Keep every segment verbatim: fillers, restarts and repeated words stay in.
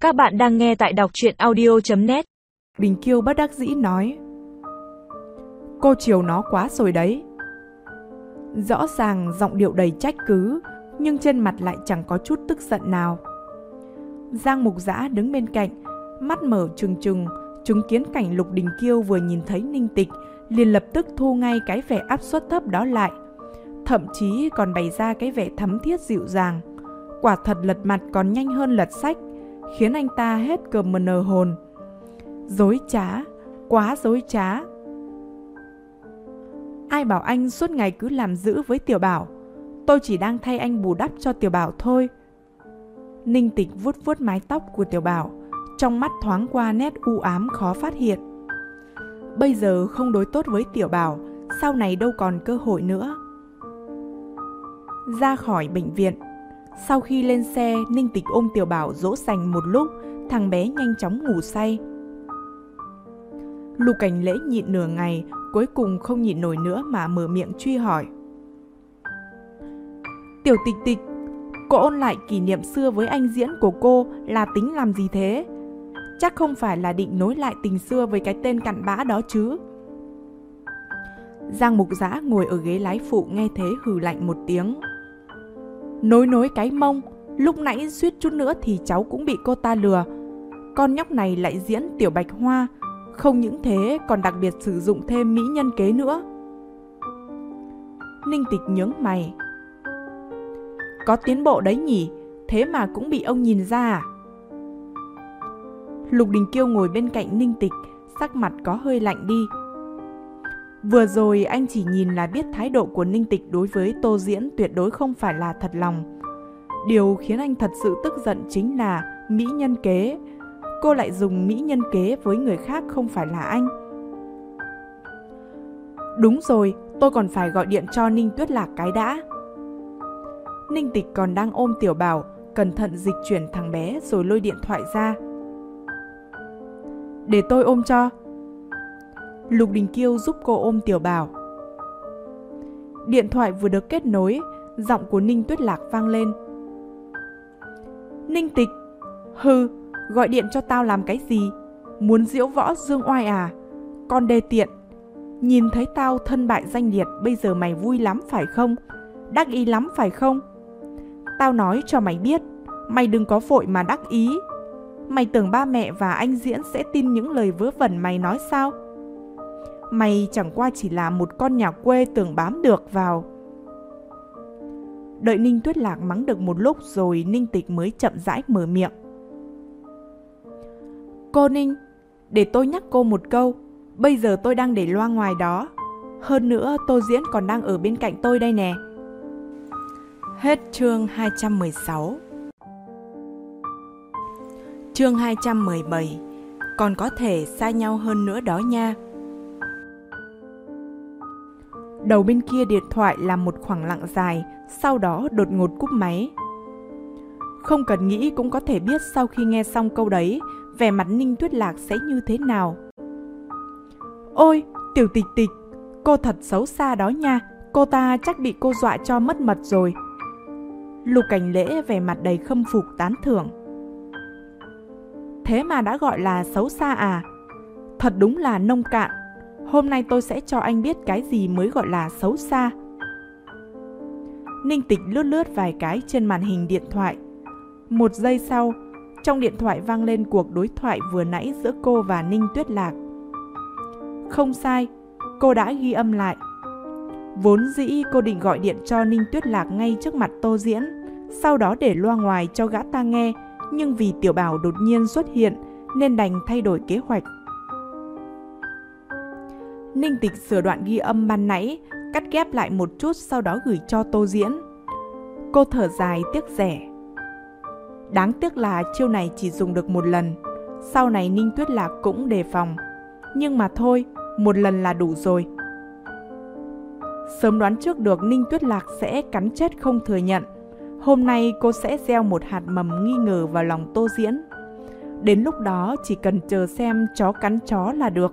Các bạn đang nghe tại đọc truyện audio chấm net. Đình Kiêu bất đắc dĩ nói: Cô chiều nó quá rồi đấy. Rõ ràng giọng điệu đầy trách cứ, nhưng trên mặt lại chẳng có chút tức giận nào. Giang Mục Dã đứng bên cạnh, mắt mở trừng trừng, chứng kiến cảnh Lục Đình Kiêu vừa nhìn thấy Ninh Tịch, liền lập tức thu ngay cái vẻ áp suất thấp đó lại, thậm chí còn bày ra cái vẻ thấm thiết dịu dàng. Quả thật lật mặt còn nhanh hơn lật sách, khiến anh ta hết cơm mờ nờ hồn. Dối trá, quá dối trá. Ai bảo anh suốt ngày cứ làm dữ với Tiểu Bảo? Tôi chỉ đang thay anh bù đắp cho Tiểu Bảo thôi. Ninh Tịch vuốt vuốt mái tóc của Tiểu Bảo, trong mắt thoáng qua nét u ám khó phát hiện. Bây giờ không đối tốt với Tiểu Bảo, sau này đâu còn cơ hội nữa. Ra khỏi bệnh viện, sau khi lên xe, Ninh Tịch ôm Tiểu Bảo dỗ dành một lúc, thằng bé nhanh chóng ngủ say. Lục Cảnh Lễ nhịn nửa ngày, cuối cùng không nhịn nổi nữa mà mở miệng truy hỏi: Tiểu Tịch Tịch, cô ôn lại kỷ niệm xưa với anh diễn của cô là tính làm gì thế? Chắc không phải là định nối lại tình xưa với cái tên cặn bã đó chứ? Giang Mục Dã ngồi ở ghế lái phụ nghe thế hừ lạnh một tiếng: Nối nối cái mông, lúc nãy suýt chút nữa thì cháu cũng bị cô ta lừa. Con nhóc này lại diễn Tiểu Bạch Hoa, không những thế còn đặc biệt sử dụng thêm mỹ nhân kế nữa. Ninh Tịch nhướng mày: Có tiến bộ đấy nhỉ, thế mà cũng bị ông nhìn ra à? Lục Đình Kiêu ngồi bên cạnh Ninh Tịch, sắc mặt có hơi lạnh đi. Vừa rồi anh chỉ nhìn là biết thái độ của Ninh Tịch đối với Tô Diễn tuyệt đối không phải là thật lòng. Điều khiến anh thật sự tức giận chính là mỹ nhân kế. Cô lại dùng mỹ nhân kế với người khác không phải là anh. Đúng rồi, tôi còn phải gọi điện cho Ninh Tuyết Lạc cái đã. Ninh Tịch còn đang ôm Tiểu Bảo, cẩn thận dịch chuyển thằng bé rồi lôi điện thoại ra. Để tôi ôm cho. Lục Đình Kiêu giúp cô ôm Tiểu Bảo. Điện thoại vừa được kết nối, giọng của Ninh Tuyết Lạc vang lên: Ninh Tịch, hừ, gọi điện cho tao làm cái gì? Muốn diễu võ dương oai à? Con đê tiện, nhìn thấy tao thân bại danh liệt, bây giờ mày vui lắm phải không? Đắc ý lắm phải không? Tao nói cho mày biết, mày đừng có vội mà đắc ý. Mày tưởng ba mẹ và anh Diễn sẽ tin những lời vớ vẩn mày nói sao? Mày chẳng qua chỉ là một con nhà quê tưởng bám được vào. Đợi Ninh Tuyết Lạc mắng được một lúc rồi Ninh Tịch mới chậm rãi mở miệng: Cô Ninh, để tôi nhắc cô một câu, bây giờ tôi đang để loa ngoài đó. Hơn nữa Tô Diễn còn đang ở bên cạnh tôi đây nè. Hết chương hai trăm mười sáu. Chương hai trăm mười bảy. Còn có thể xa nhau hơn nữa đó nha. Đầu bên kia điện thoại là một khoảng lặng dài, sau đó đột ngột cúp máy. Không cần nghĩ cũng có thể biết sau khi nghe xong câu đấy, vẻ mặt Ninh Tuyết Lạc sẽ như thế nào. Ôi, Tiểu Tịch Tịch, cô thật xấu xa đó nha, cô ta chắc bị cô dọa cho mất mật rồi. Lục Cảnh Lễ vẻ mặt đầy khâm phục tán thưởng. Thế mà đã gọi là xấu xa à? Thật đúng là nông cạn. Hôm nay tôi sẽ cho anh biết cái gì mới gọi là xấu xa. Ninh Tịch lướt lướt vài cái trên màn hình điện thoại. Một giây sau, trong điện thoại vang lên cuộc đối thoại vừa nãy giữa cô và Ninh Tuyết Lạc. Không sai, cô đã ghi âm lại. Vốn dĩ cô định gọi điện cho Ninh Tuyết Lạc ngay trước mặt Tô Diễn, sau đó để loa ngoài cho gã ta nghe, nhưng vì Tiểu Bảo đột nhiên xuất hiện nên đành thay đổi kế hoạch. Ninh Tịch sửa đoạn ghi âm ban nãy, cắt ghép lại một chút sau đó gửi cho Tô Diễn. Cô thở dài tiếc rẻ. Đáng tiếc là chiêu này chỉ dùng được một lần, sau này Ninh Tuyết Lạc cũng đề phòng. Nhưng mà thôi, một lần là đủ rồi. Sớm đoán trước được Ninh Tuyết Lạc sẽ cắn chết không thừa nhận. Hôm nay cô sẽ gieo một hạt mầm nghi ngờ vào lòng Tô Diễn. Đến lúc đó chỉ cần chờ xem chó cắn chó là được.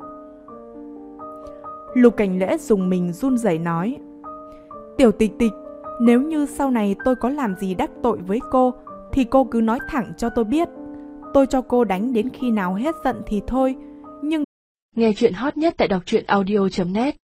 Lục Cảnh Lễ dùng mình run rẩy nói: Tiểu Tịch Tịch, nếu như sau này tôi có làm gì đắc tội với cô thì cô cứ nói thẳng cho tôi biết. Tôi cho cô đánh đến khi nào hết giận thì thôi, nhưng... Nghe chuyện hot nhất tại đọc truyện audio chấm net